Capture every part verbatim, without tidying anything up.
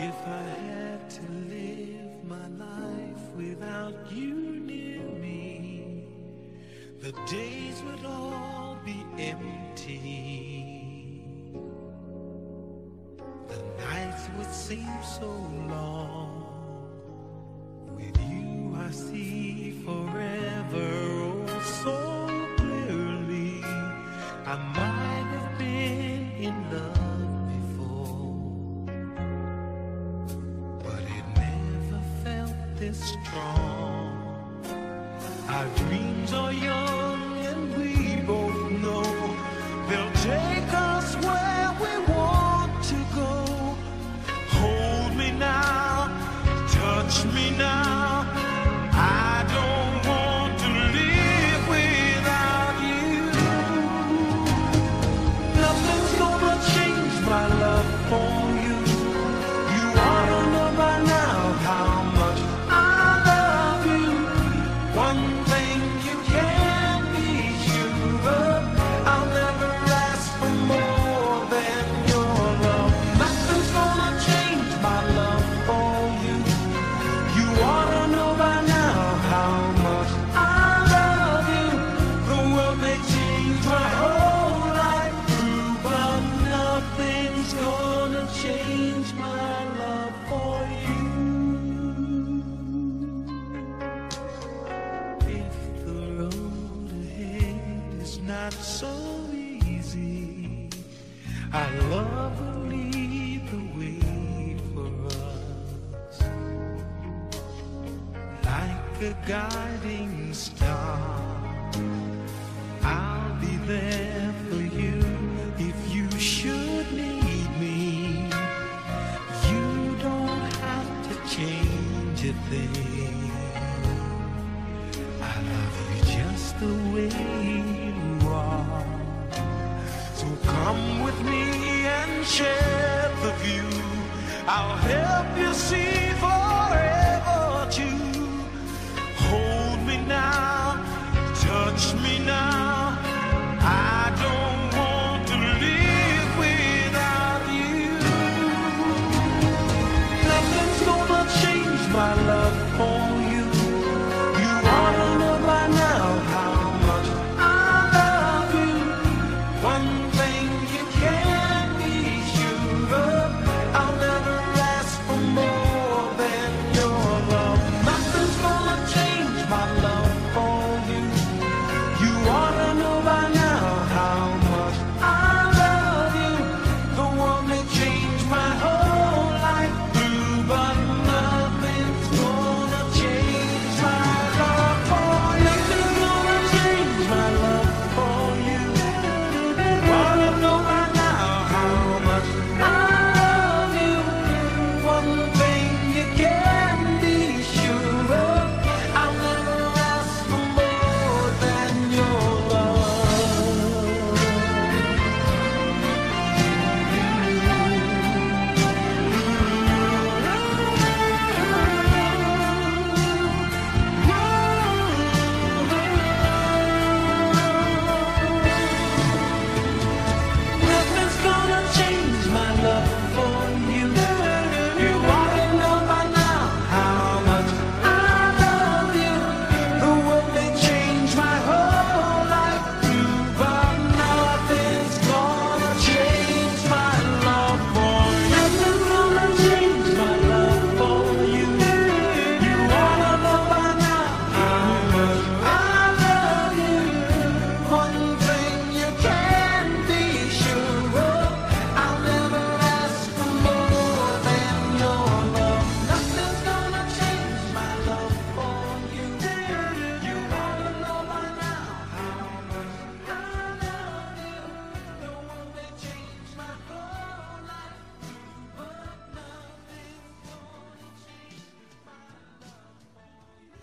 If I had to live my life without you near me, the days would all be empty. The nights would seem so long. With you I see forever, oh so clearly. I might have been in love before, but it never felt this strong. Our dreams are young and we both know they'll take us where we want to go. Hold me now, touch me now. I don't want to live without you. Nothing's gonna change my love for you. You ought to know by now how much I love you. One thing you can be sure of, I'll never ask for more than your love. Nothing's gonna change my love for you. You ought to know by now how much I love you. The world may change my whole life through, but nothing's gonna change my love for you. If the road ahead is not so easy, our love will lead the way for us, like a guiding star. I'll be there for you if you should need me. You don't have to change a thing. I love you just the way you are. So come with me and share the view. I'll help you see forever too. Hold me now, touch me now. I don't want to live without you. Nothing's gonna change my love for you. You ought to know by now how much I love you. One thing you can be sure of, I'll never ask for more than your love. Nothing's gonna change my love for you. You ought to know by now how much I love you. The world may change my whole life through, but nothing's gonna change my love for you. Nothing's gonna change my love for you. You ought to know by now how much I love you. One thing you can be sure of, I'll never ask for more than your love. Nothing's gonna change my love for you. You ought to know by now how much I love you. The world may change my whole life through, but nothing's gonna change my love for you. Nothing's gonna change my love for you. You ought to know by now how much I love you. One thing you can be sure of, I'll never ask for more than your love. Nothing's gonna change my love for you. You ought to know by now how much I love you. The world may change my whole life through, but nothing's gonna change my love for you.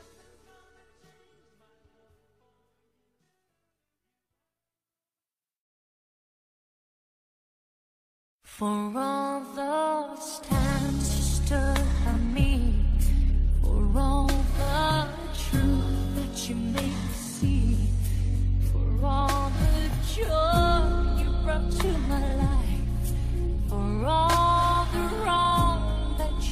For all those times you stood by me, for all the truth that you made me see, for all the joy you brought to my life, for all the wrong that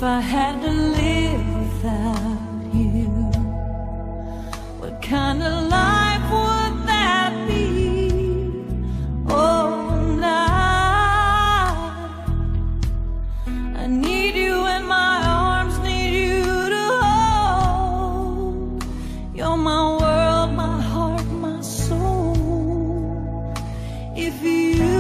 If I had to live without you, what kind of life would that be? Oh, and I, I need you in my arms, need you to hold. You're my world, my heart, my soul. If you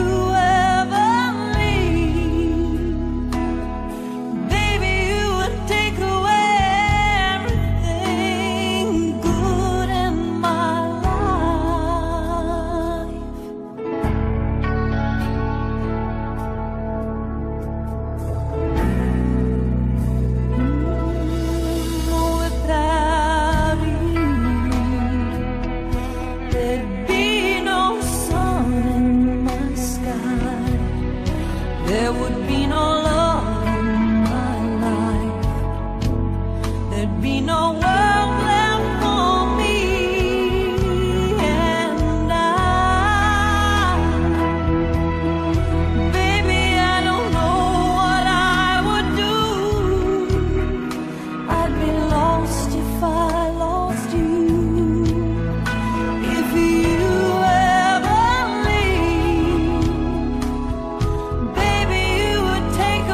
there would be no love in my life. There'd be no world left for me. And I, baby, I don't know what I would do. I'd be lost if I lost you. If you ever leave, take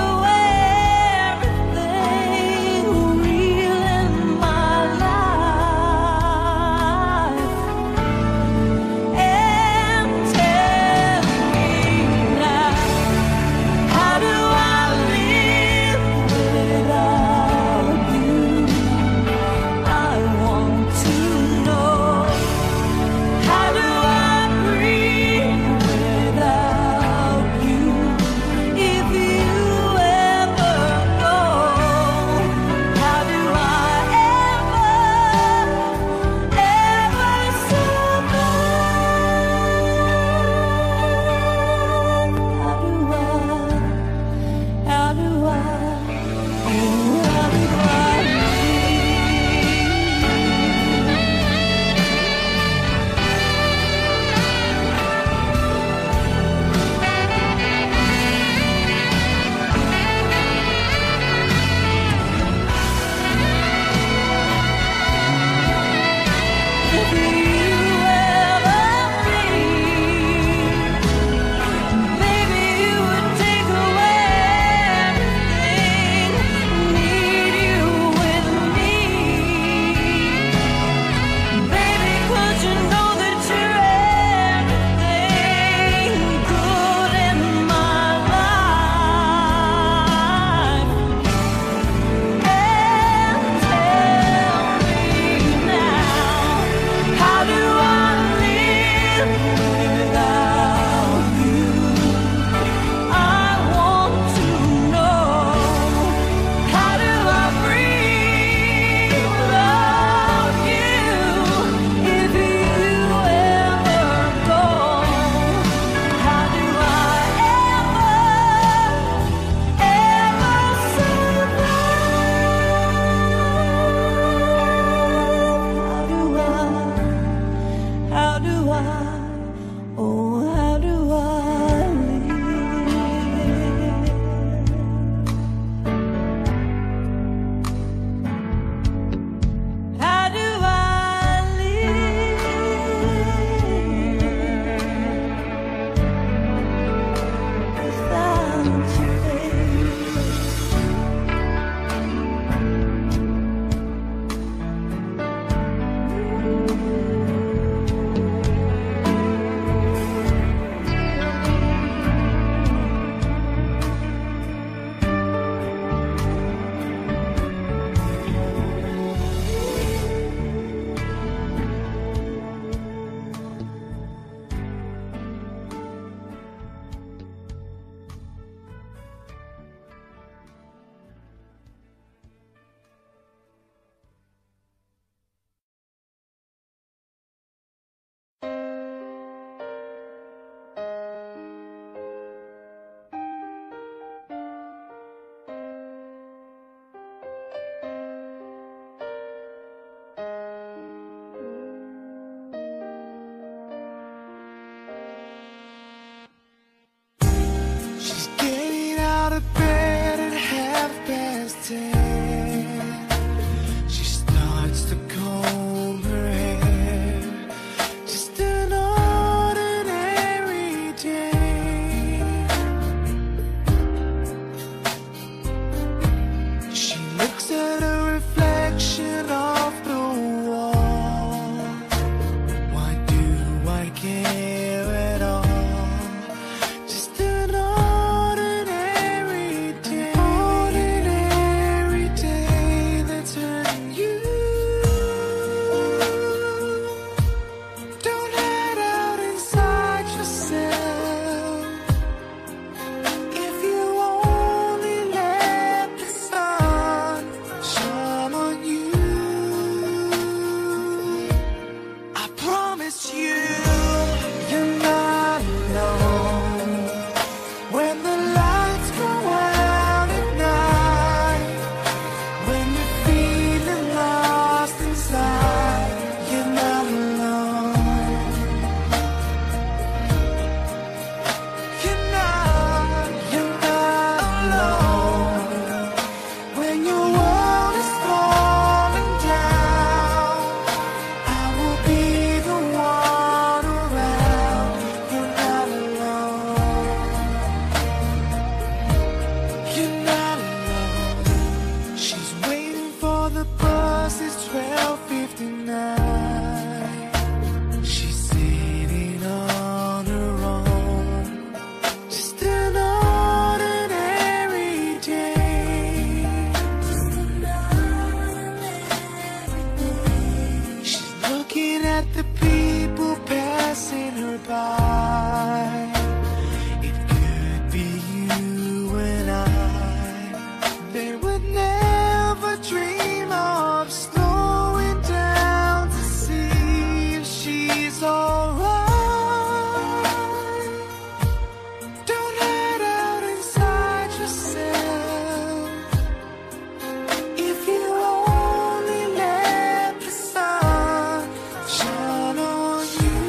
myself. If you only let the sun shine on you,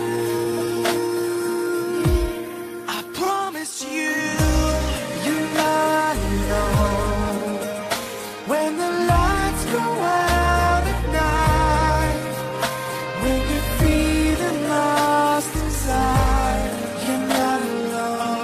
I promise you, you're not alone. When the lights go out at night, when you're feeling lost inside, you're not alone.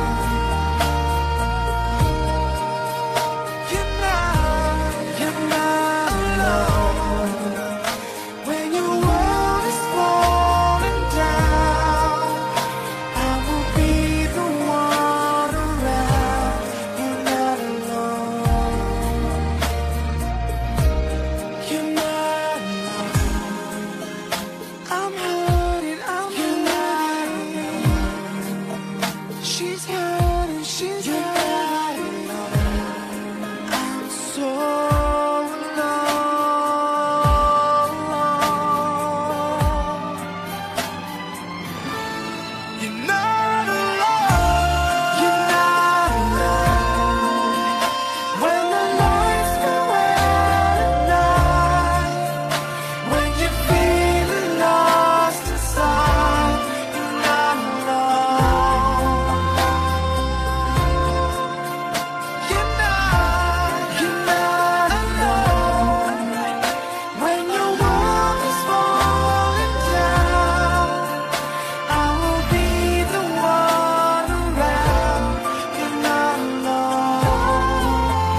You're not, you're not alone. When your world is falling down, I will be the one around. You're not alone. You're not alone. I'm hurting, I'm hurting. She's hurting, she's hurting. I'm so alone. You're not alone. You're not alone. When the lights go out at night, when you're feeling lost inside, you're not alone. You're not, you're not alone. When your world is falling down, I will be the one around. You're not alone.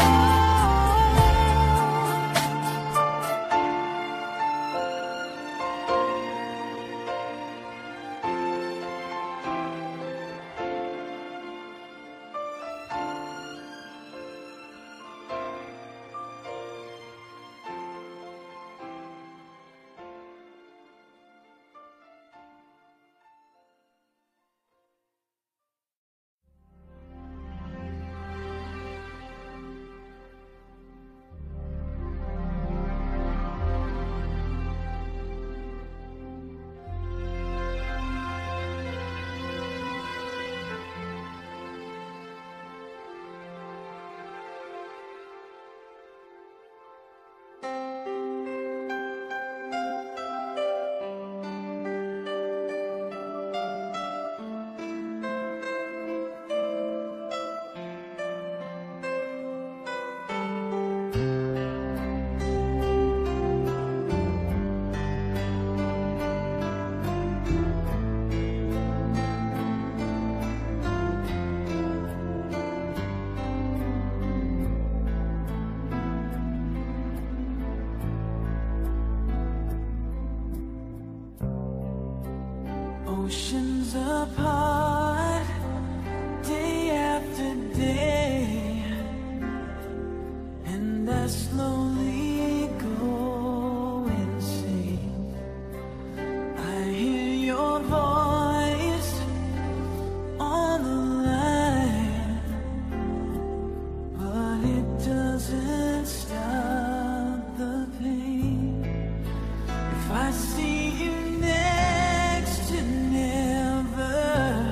Oceans apart, day after day, and I slowly go insane. I hear your voice on the line, but it doesn't stop the pain. If I see you next to never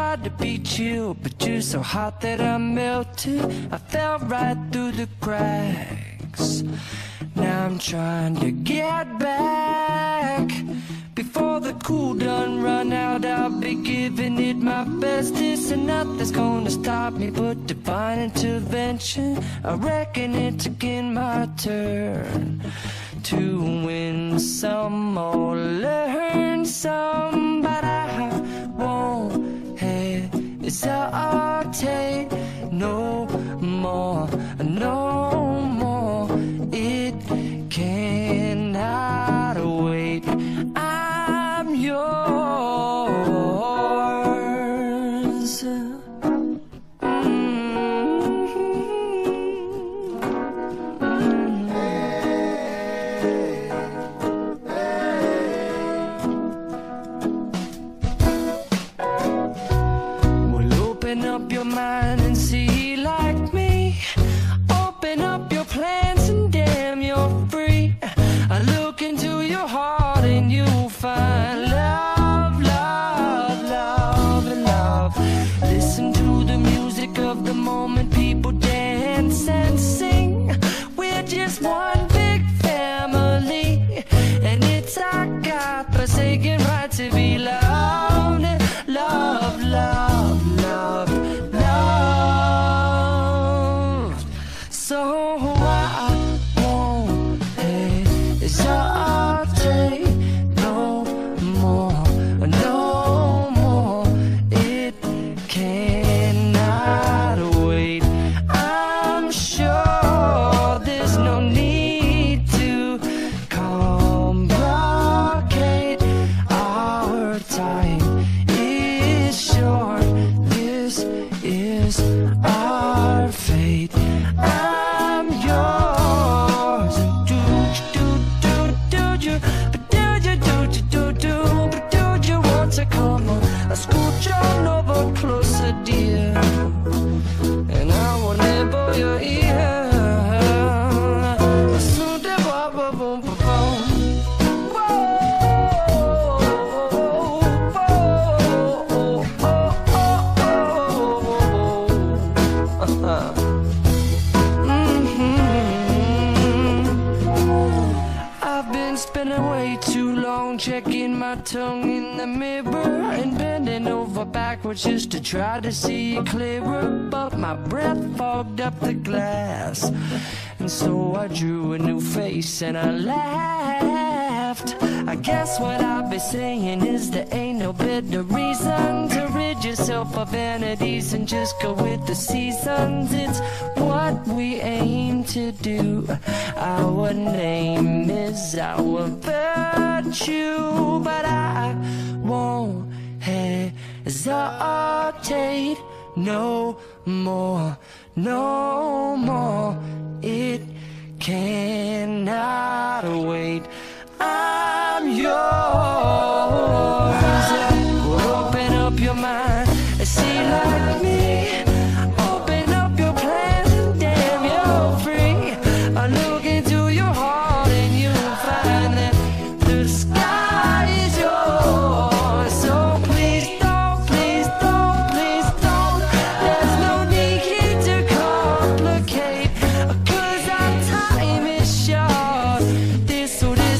tried to be chill, but you're so hot that I melted. I fell right through the cracks. Now I'm trying to get back. Before the cool done run out, I'll be giving it my bestest, and nothing's gonna stop me but divine intervention. I reckon it's again my turn to win some or learn some, but I won't hesitate no more, no more. It cannot wait. I'm yours. Open up your mind and see like me. Open up your plans and damn, you're free. I look into your heart and you'll find love, love, love, and love. Listen to the music of the moment, people dance and sing. We're just one big family, and it's our God-forsaken right to be loved, love, love, love, love. So I won't hesitate no more, no more. It cannot wait. I'm sure there's no need to complicate. Our time is short. This is our fate. I'm yours. Do do do do do, but do you do you do do, but do you want to come on? I scooch on over closer, dear, and I will nibble your ear. Soon the boom boom boom boom. Whoa, whoa, whoa, whoa. I've been spending way too long checking my tongue in the mirror and bending over backwards just to try to see it clearer, but my breath fogged up the glass, and so I drew a new face and I laughed. I guess what I'll be saying is there ain't no better reason to rid yourself of vanities and just go with the seasons. It's what we aim to do. Our name is our virtue, but I won't hesitate no more, no more. It cannot wait. I'm yours. Open up your mind and see like me. Open up your plans and damn, you're free. I look into your heart and you'll find that the sky is yours. So please don't, please don't, please don't. There's no need to complicate, 'cause our time is short. This or this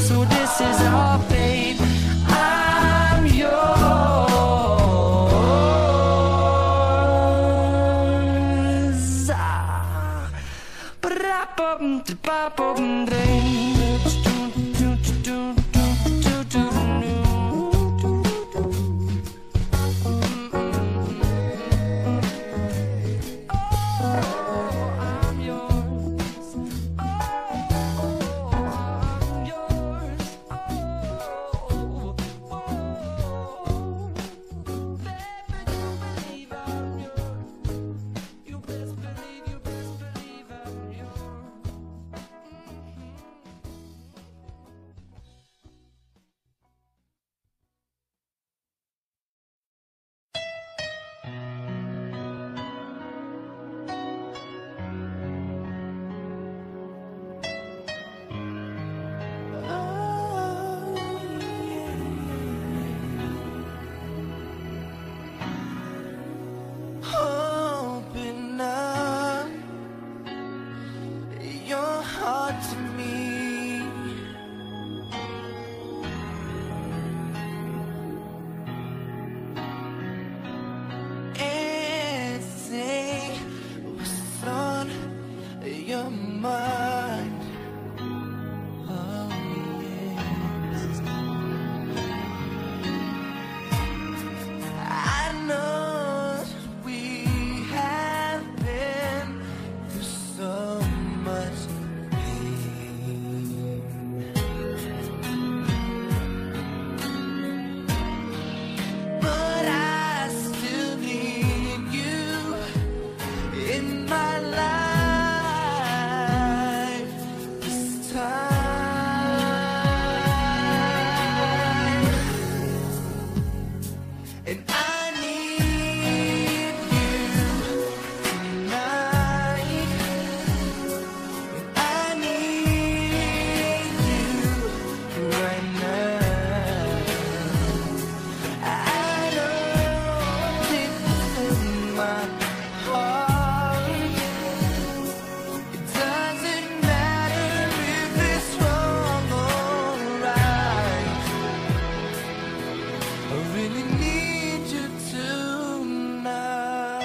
I really need you tonight.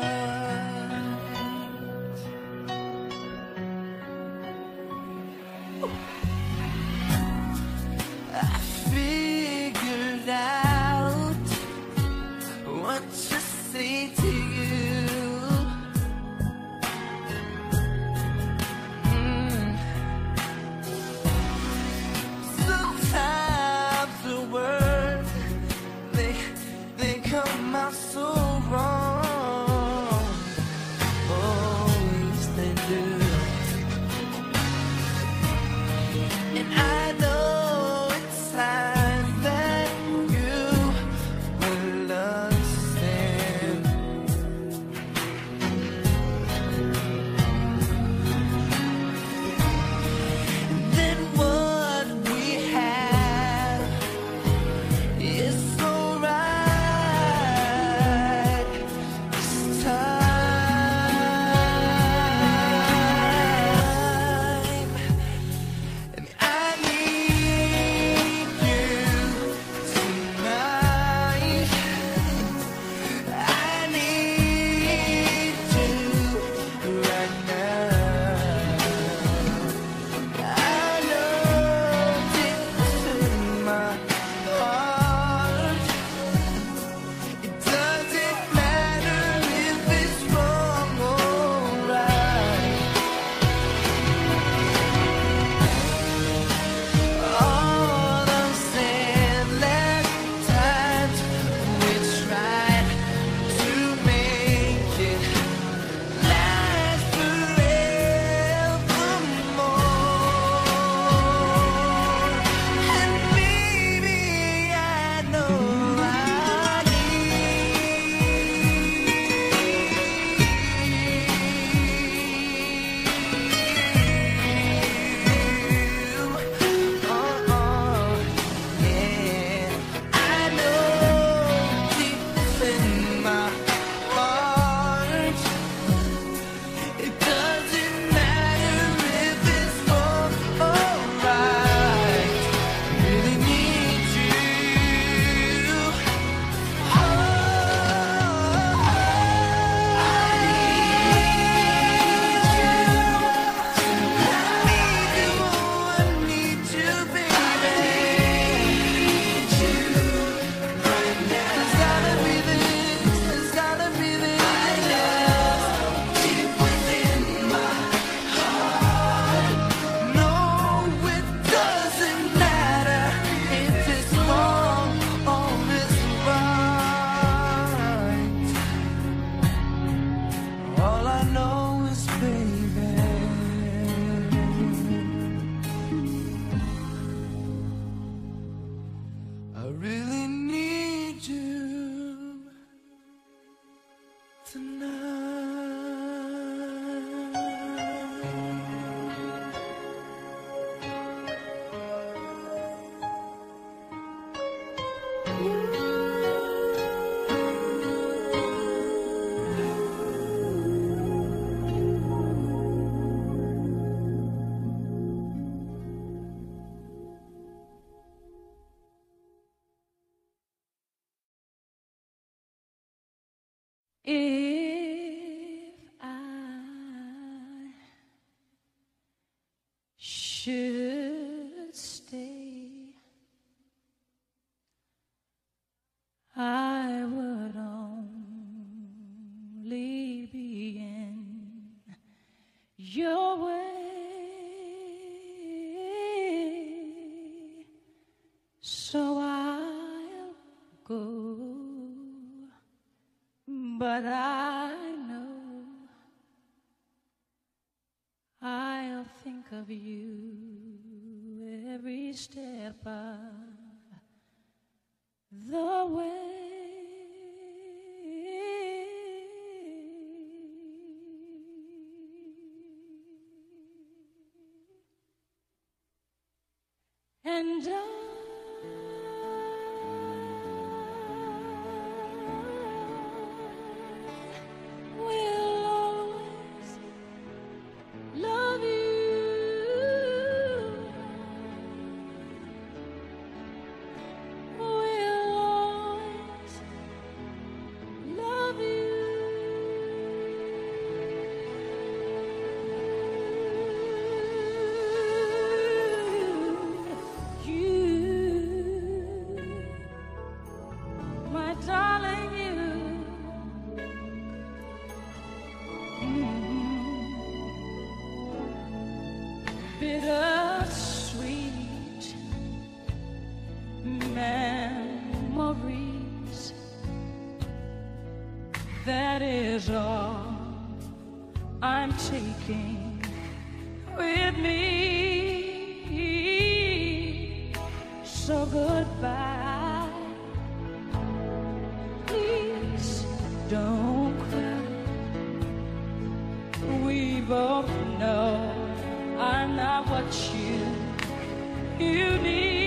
I figured out what to say to you. Mm. Sometimes the words they they come out so wrong. Oh, yes they do. And I know it's time that you will understand. And then what we have is so right this time. And I need you tonight. I need you right now. I know deep in my heart, it doesn't matter if it's wrong or right. All those endless times we tried to make it last forevermore. And maybe I know I need you. Oh, oh, yeah. I know deep in my heart, it doesn't matter if it's wrong or right. Really need you. Oh, I need you. I need you, baby. There's gotta be this, there's gotta be this deep within my heart. No, it doesn't matter if it's wrong or it's right. All I know is, baby, I really need you If I should stay, I would only be in your way, so I'll go. But I know I'll think of you every step of the way. And I will That is all I'm taking with me. So goodbye. Please don't cry. We both know I'm not what you you need.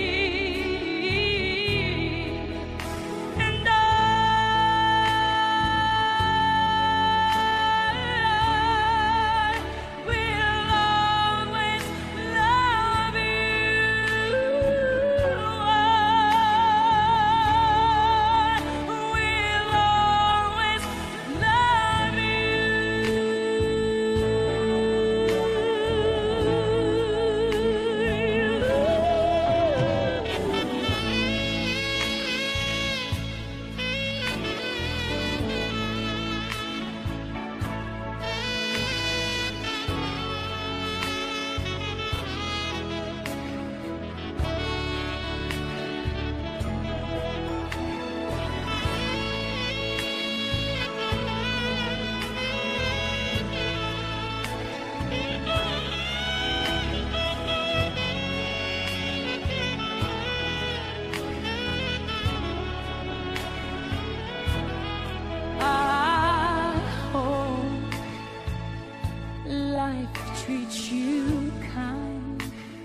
Treat you kind,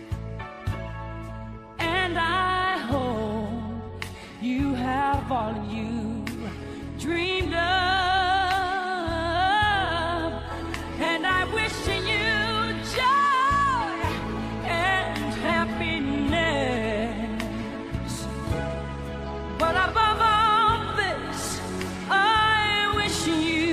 and I hope you have all you dreamed of, and I wish you joy and happiness, but above all this, I wish you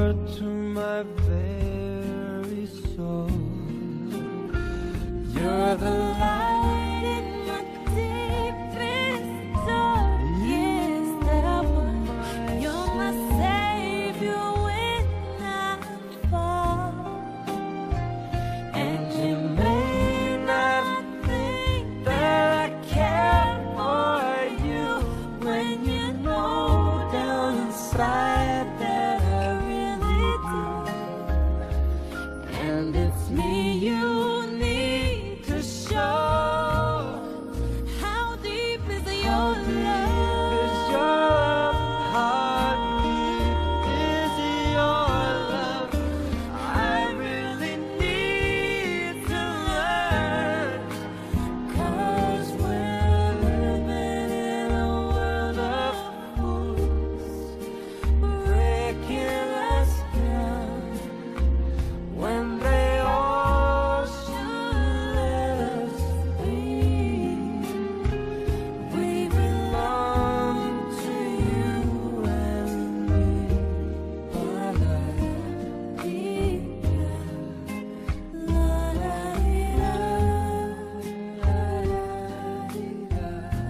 water to my very soul. You're the light in my deepest, darkest hour. You're my savior when I fall. And you may not think that I care for you when you know down inside that I really do. And it's me you need to show. How deep is your love? Is your love? How deep is your love? I really need to learn. 'Cause we're living in a world of fools, breaking us down when they all should let us be. We belong to you and me, but I deep down, la da dee da, la da dee da.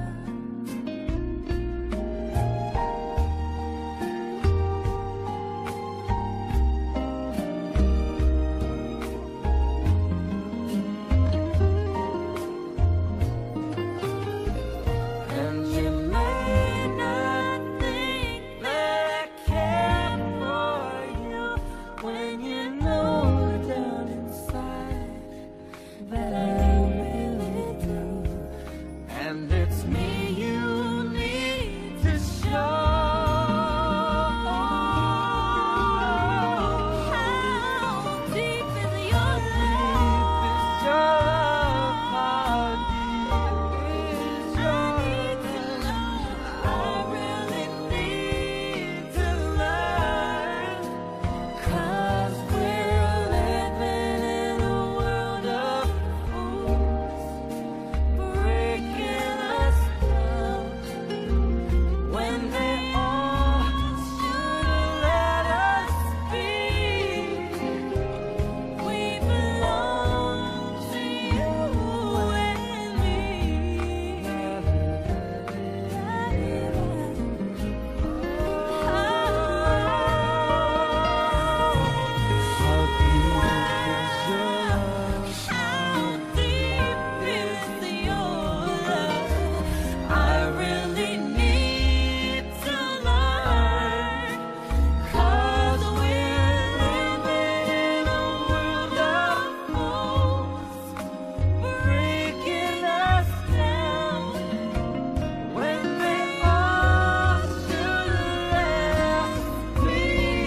And you may not think that I care for you when you know down inside that I really do. And it's me you need to show. How deep is your love? How deep is your love? I really need to learn. 'Cause we're living in a world of fools, breaking us down when they all should let us be. We belong to you and me. How deep is your love? I really need to learn. 'Cause we're living in a world of fools, breaking us down when they all should let us be.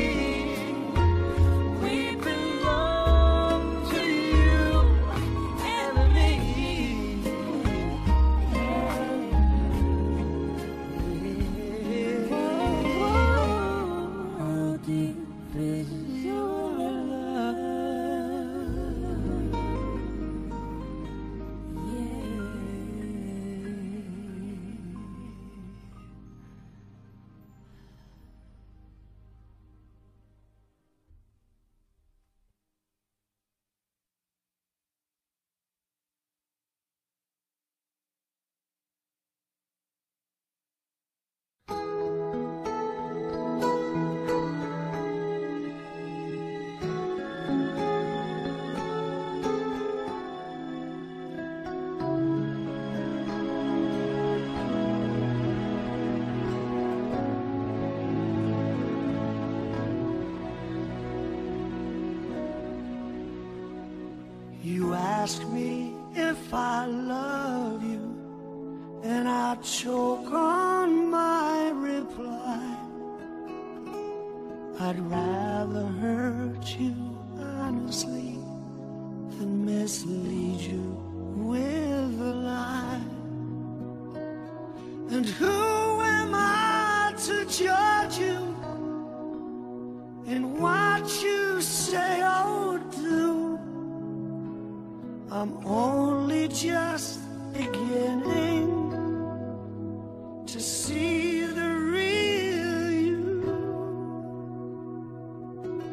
We belong to you and me. How deep is your love? You ask me if I love you, and I choke on my reply. I'd rather hurt you honestly than mislead you with a lie. And who am I to judge you in what you say or do? I'm only just beginning to see the real you.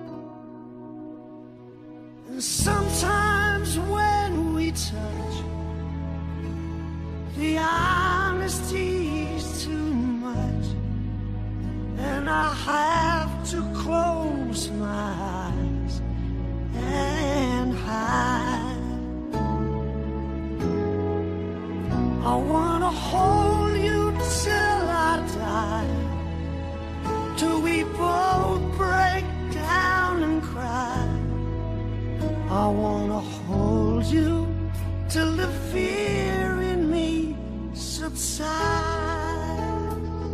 Sometimes when we touch, the honesty's too much, and I have to close my eyes and hide. I wanna hold you till I die, till we both break down and cry. I wanna hold you till the fear in me subsides.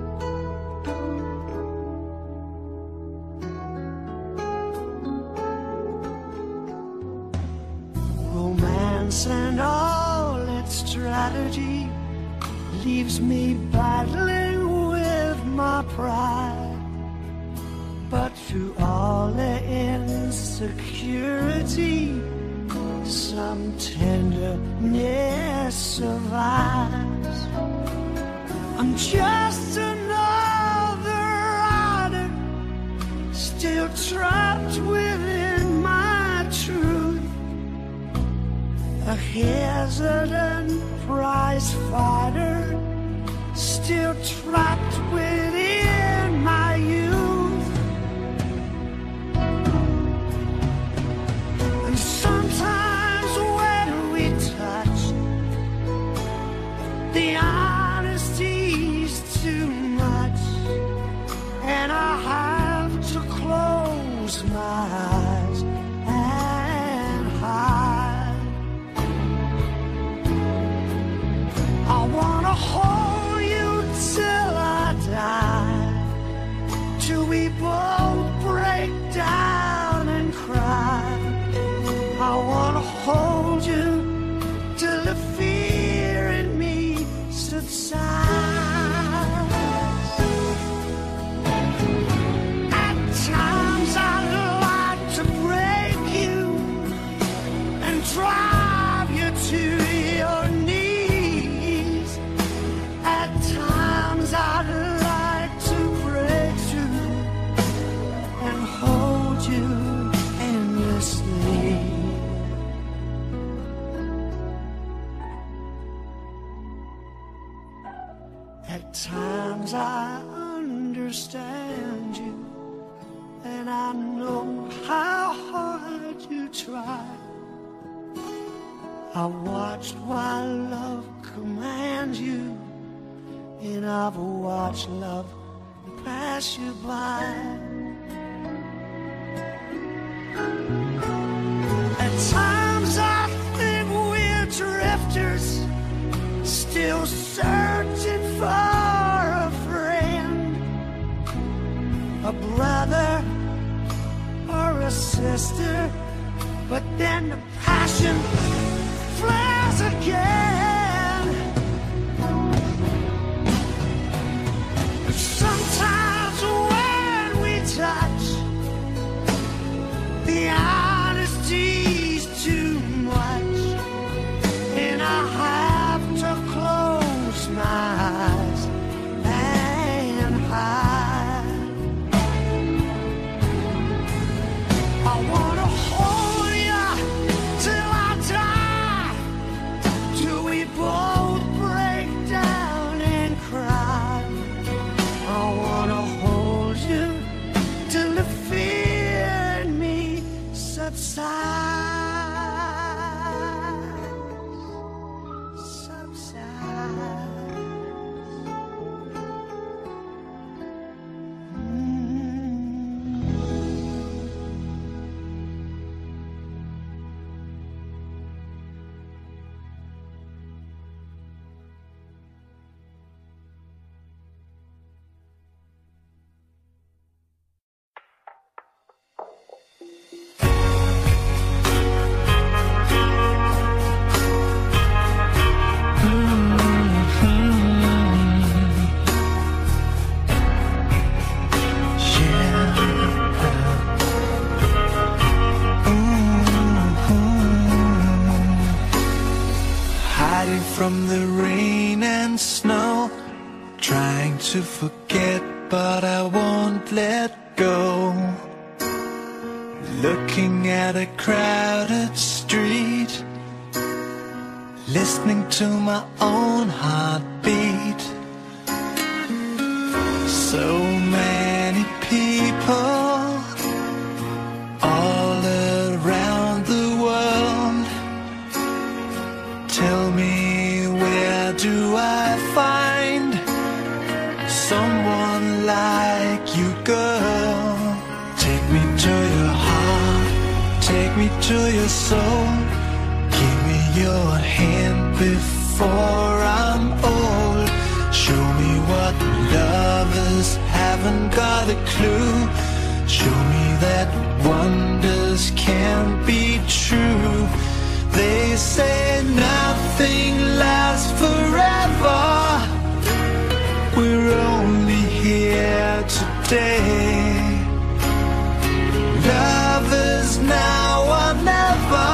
Romance and all its strategy leaves me battling with my pride. But through all the insecurity, some tenderness survives. I'm just another rider, still trapped within my truth, a hesitant prize fighter, still trapped within my youth. Sometimes when we touch, the honesty's too much, and I have to close my eyes and hide. I wanna hold you till I die, till we both break down and cry. I wanna hold you till the fear in me subsides. At times I'd like to break you and drive you to your knees. At times I'd like to break through and hold you endlessly. At times I understand you, and I know how hard you try. I watched while love commands you, and I've watched love pass you by. At times I think we're drifters, still searching for a friend, a brother or a sister, but then the passion flares again. Sometimes when we touch, the honesty's too much, and I have to close my eyes and hide. I wanna hold you till I die, till we both break down and cry. I wanna hold you till the fear in me subsides. From the rain and snow, trying to forget, but I won't let go. looking at a crowded street, listening to my own heartbeat. So many people all around the world. Tell me, where do I find someone like you, girl? Take me to your heart, take me to your soul. Give me your hand before I'm old. Show me what lovers haven't got a clue. Show me that wonders can't be true. They say nothing lasts forever. We're only here today. Lovers now or never.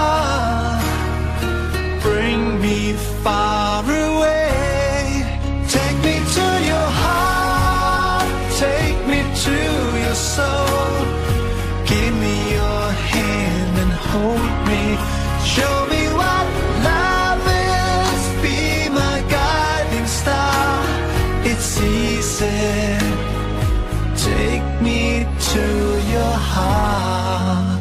Bring me far away. Take me to your heart, take me to your soul. Give me your hand and hold me. Show me what love is, be my guiding star. It's easy, take me to your heart.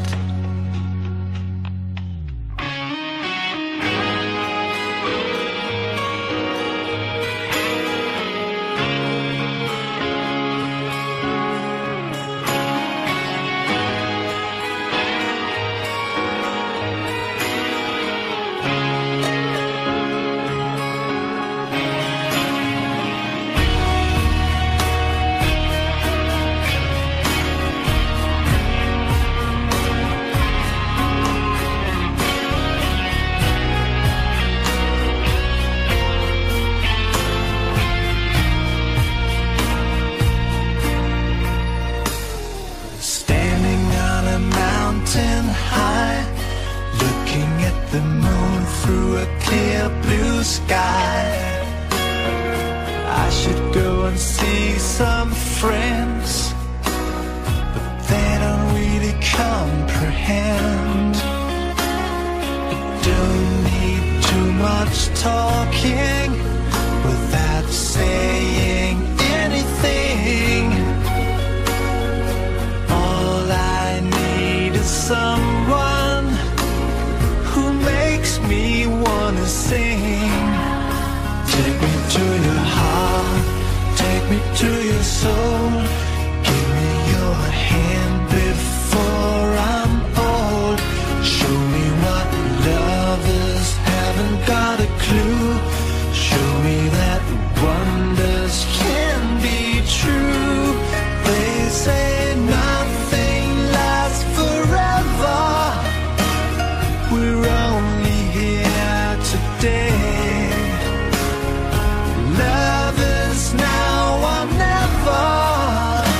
Lovers now or never.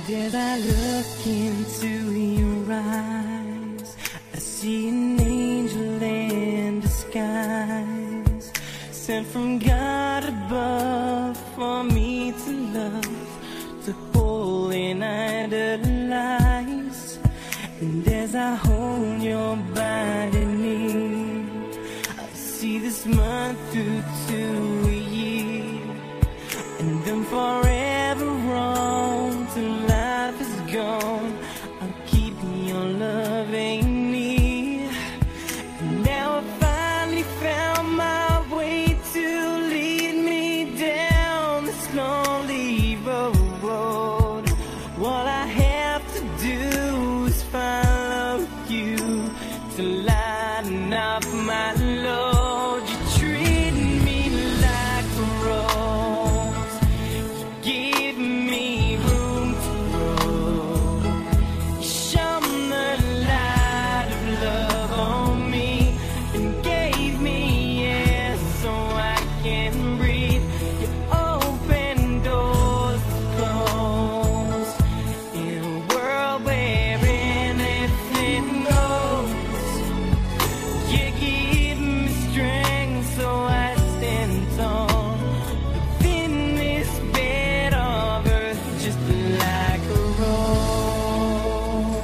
As I look into your eyes, I see an angel in disguise, sent from God above for me to love, to hold and idolize. And as I hold your body near, I see this month through to a year, and then forever on till life is gone. I'll keep your loving near. And now I finally found my way to lead me down this lonely road. All I have to do is follow you to lighten up my load. You treat me like a rose, you give me room to grow. You shone the light of love on me and gave me air so I can breathe. You open doors that close in a world where anything goes. You give me strength so I stand tall within this bed of earth, just like a rose.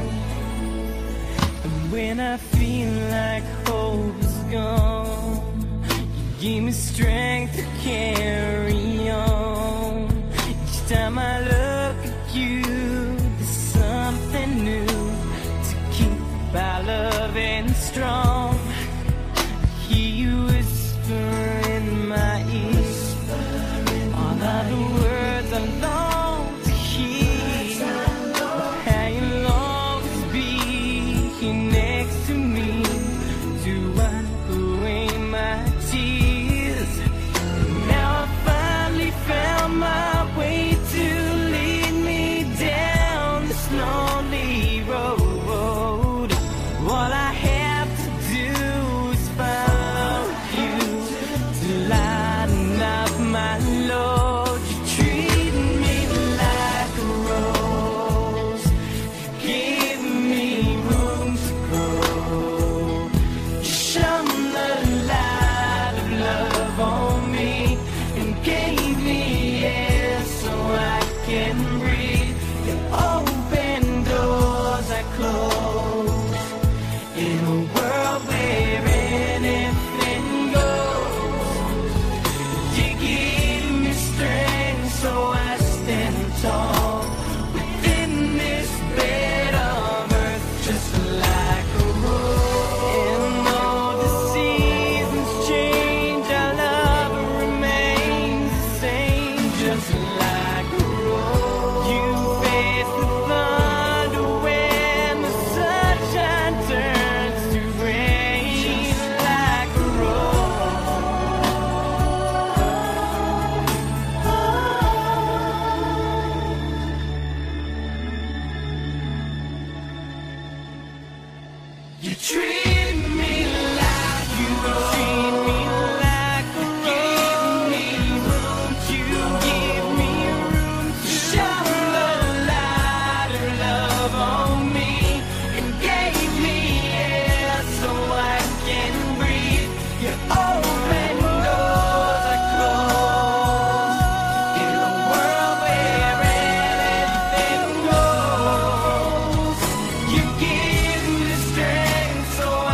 And when I feel like hope is gone, you give me strength to carry on. Each time I look at you, there's something new to keep our loving strong. I hear you whisper in my ear all of the words I long to hear. How you'll always be here next to me to wipe away my tears. Now I finally found my way to lead me down this lonely road. All I have to do is follow you to lighten up my load. You treat me like a rose, you give me room to grow. You shone the light of love on me and gave me air so I can breathe. You open doors I close in a world where anything goes. You give me strength so I stand tall within this bed of earth, just like a rose. And though the seasons change, our love remains the same, just like a rose. You face the thunder when the sunshine turns to rain, like a rose. You treat me like you treat me like a give me room to give me room to shine the light of love on me and gave me air so I can breathe. You open doors I close in a world where anything goes. You give me strength so I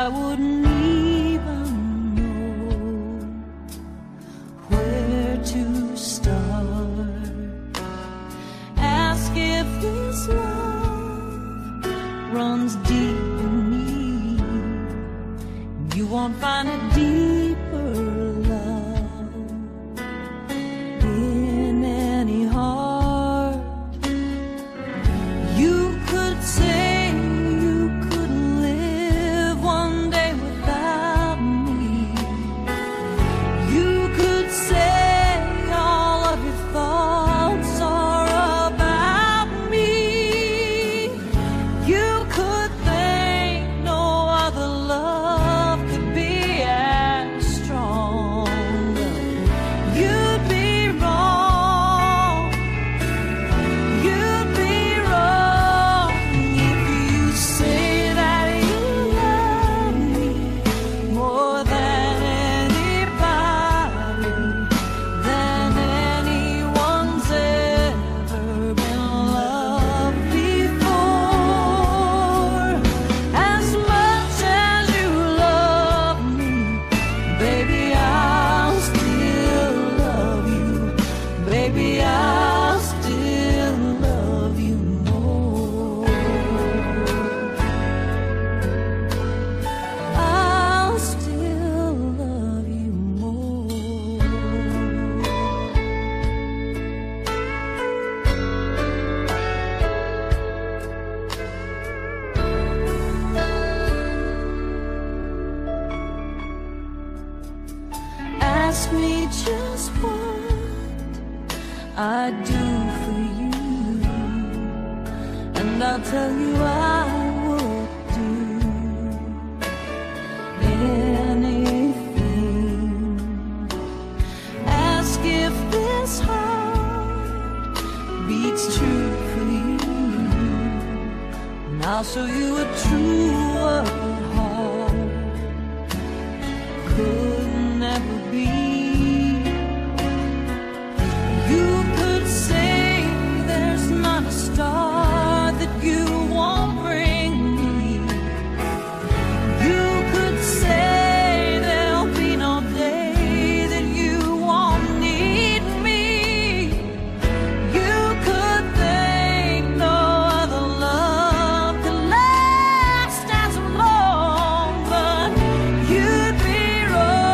wouldn't even know where to start. Ask if this love runs deep in me. You won't find a deeper love in any heart. You could say you couldn't live one day without me. You could say all of your thoughts are about me. You could think no other love could be as strong. You'd be wrong. You'd be wrong if you say that you love me more than anybody, than anyone's ever been loved before. As much as you love me, baby, I'll still love you. Baby, I'll still love you more. I'll still love you more. Ask me just what I'd do for you, and I'll tell you I would do anything. Ask if this heart beats true for you, and I'll show you a truer heart could never be. You could say there's not a star that you won't bring me. You could say there'll be no day that you won't need me. You could think no other love could last as long, but you'd be wrong.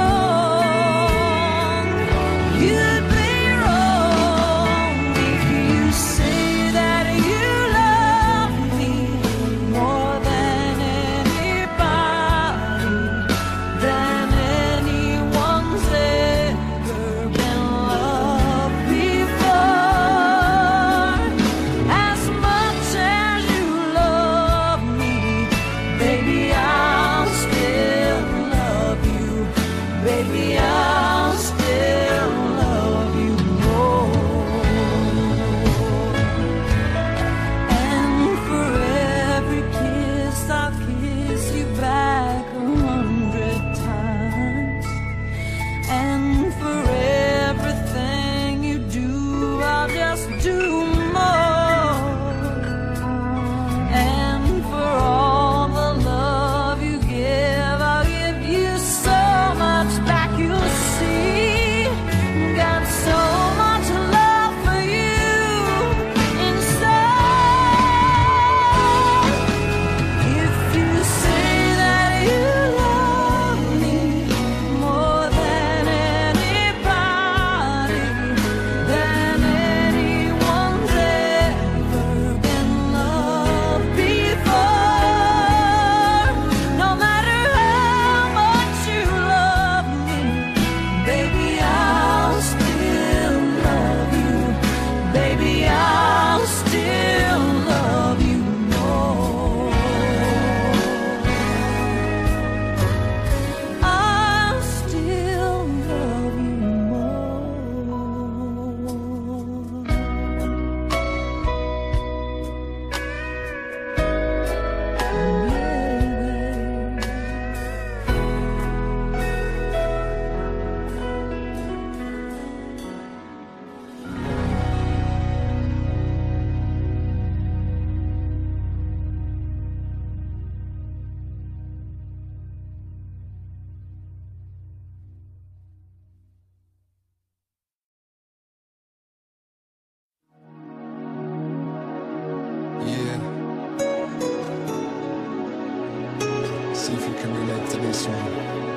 this one.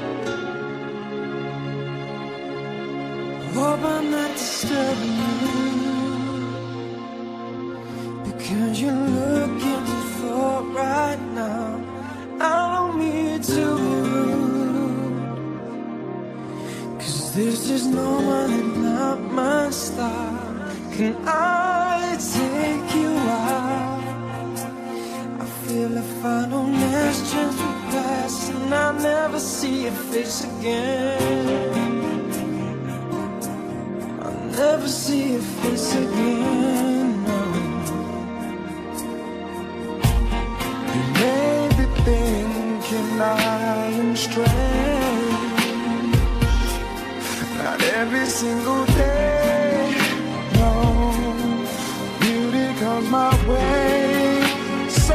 Hope I'm not disturbing you, because you're looking for right now. I don't mean to be rude, cause this is normally not my style. Can I take you out? I feel if I don't ask, chance will pass, and I'll never see your face again. Never see your face again, no. You may be thinking I am strange, not every single day, no. Beauty comes my way, so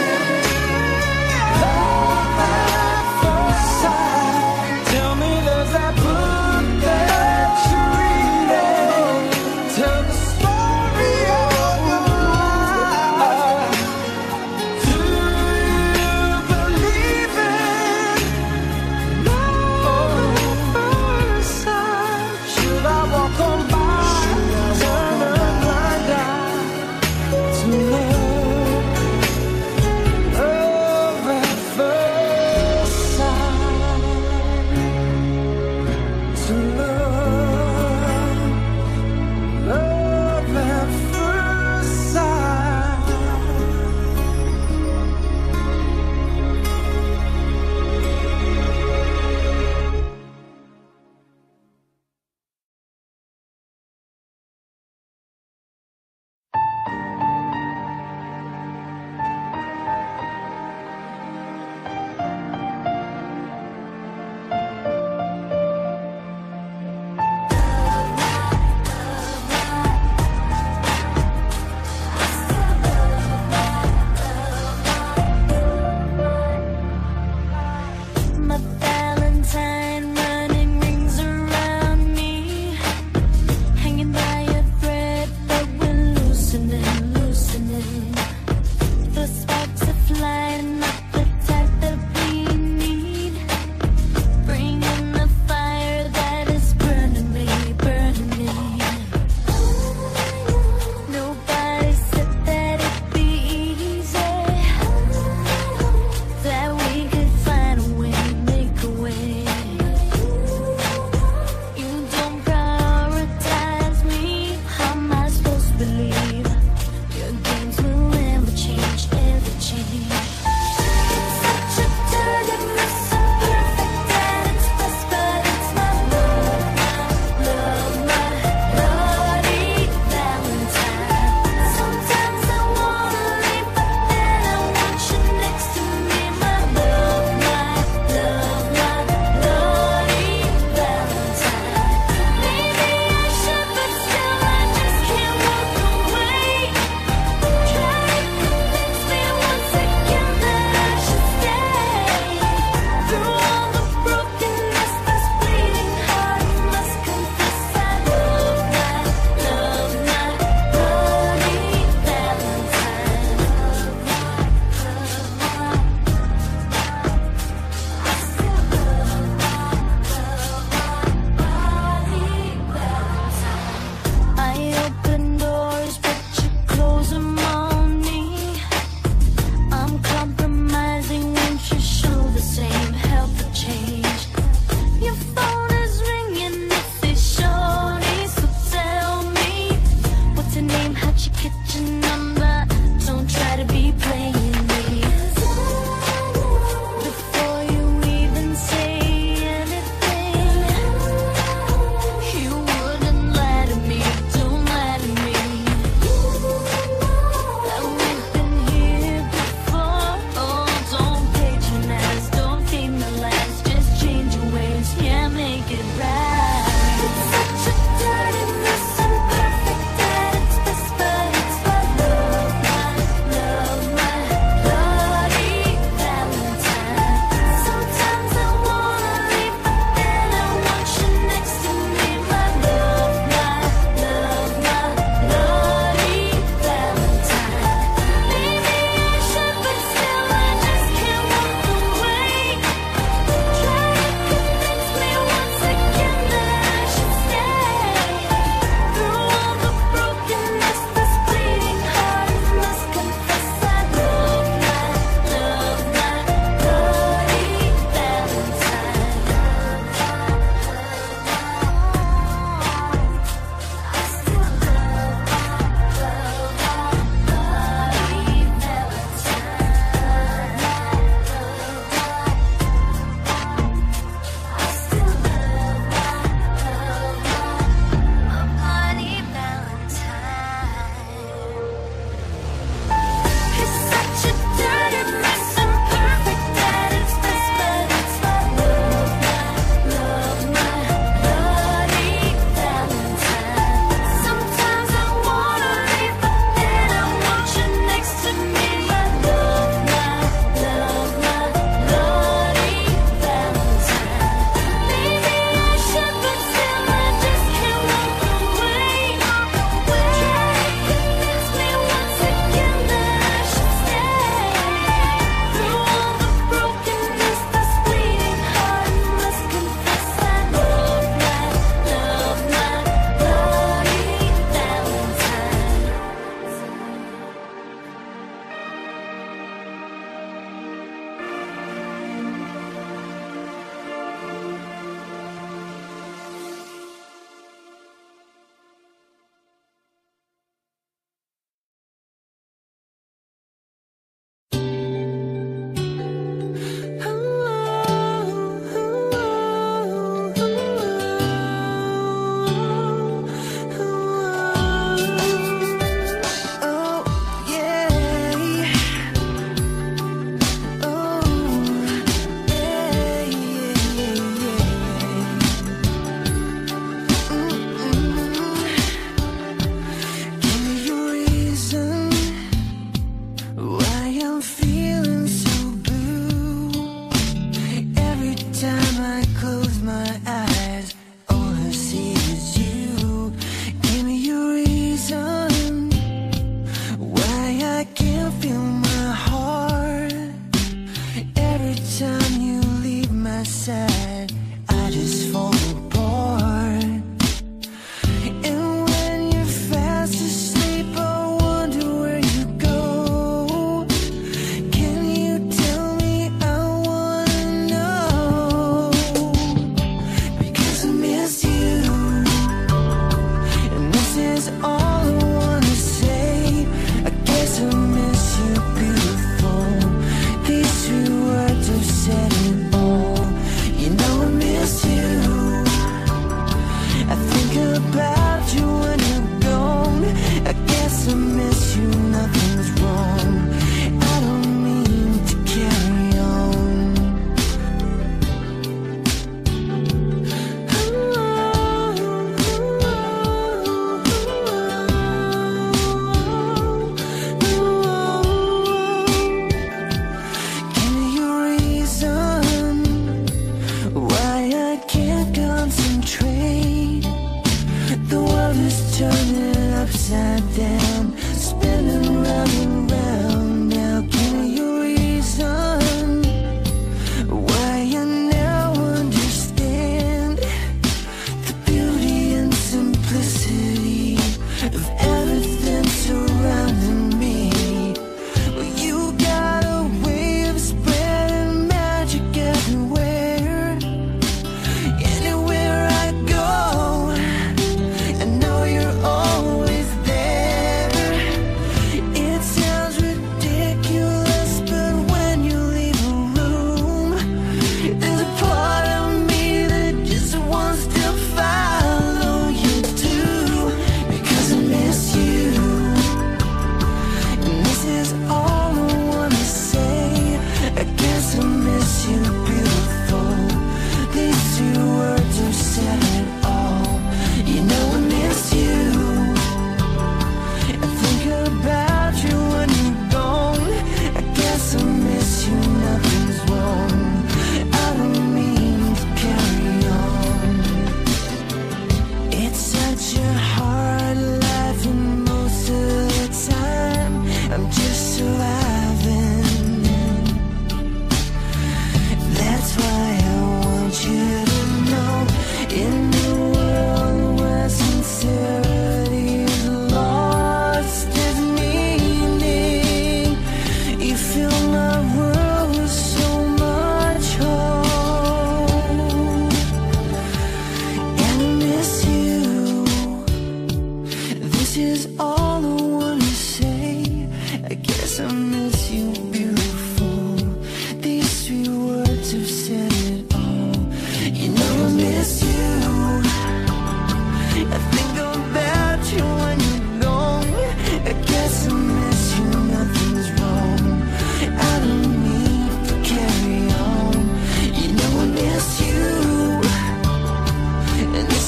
tell me there's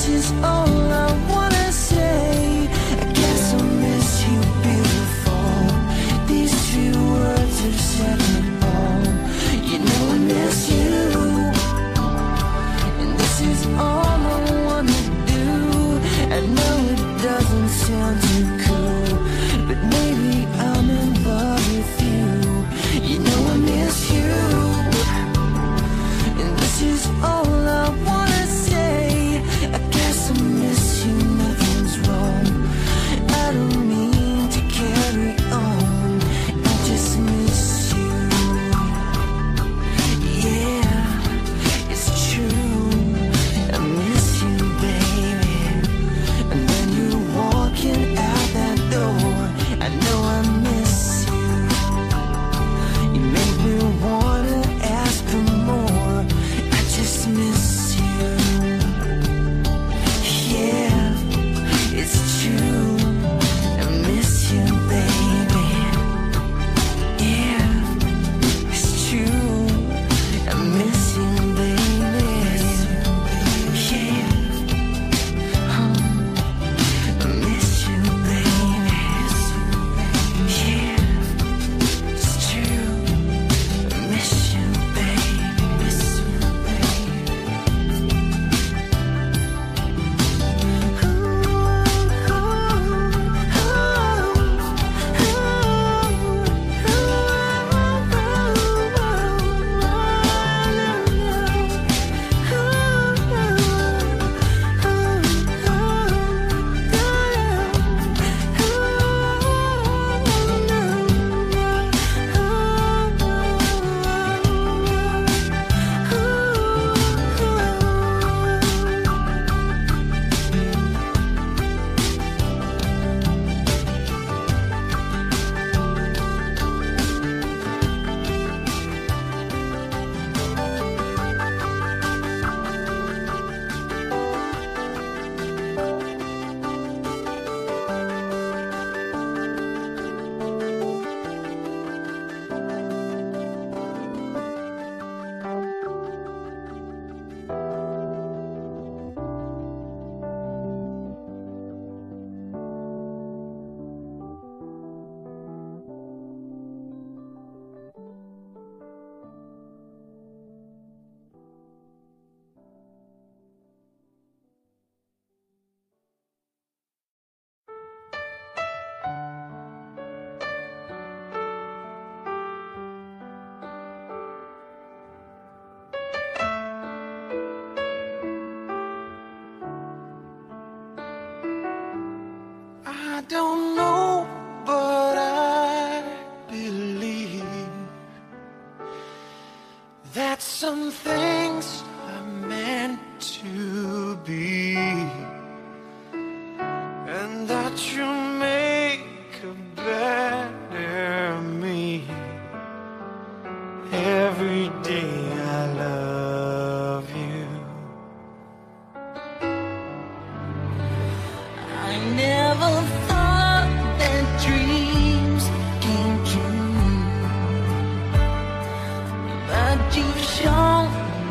is all I wanna say. I guess I miss you, beautiful. These few words have said it all. You know I miss you, and this is all I wanna do. I know it doesn't sound too cool, but maybe I'm in love with you. You know I miss you, and this is all I wanna say. I guess I miss you, nothing's wrong. I don't mean to carry on, I just miss you. Yeah, it's true, I miss you, baby. And when you're walking out that door, I know I miss you. You make me wanna ask for more, I just miss you. Yeah, it's true, I miss you, baby. Yeah, it's true, I miss you, baby. Yeah, huh, I miss you, baby. Yeah, it's true, I miss you, baby. Miss you, I don't know, but I believe that some things are meant to be, and that you make a better me. Every day I love you. I never thought that dreams came true, but you've shown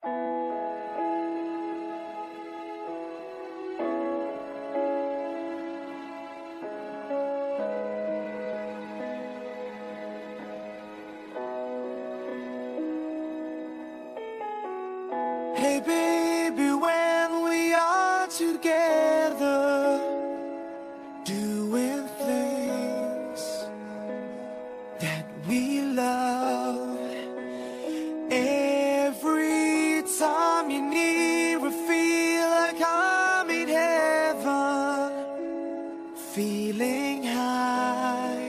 Hey baby, when we are together, doing things that we love, every time you need me, feel like I'm in heaven, feeling high.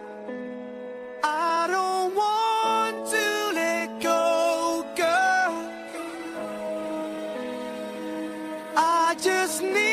I don't want to let go, girl. I just need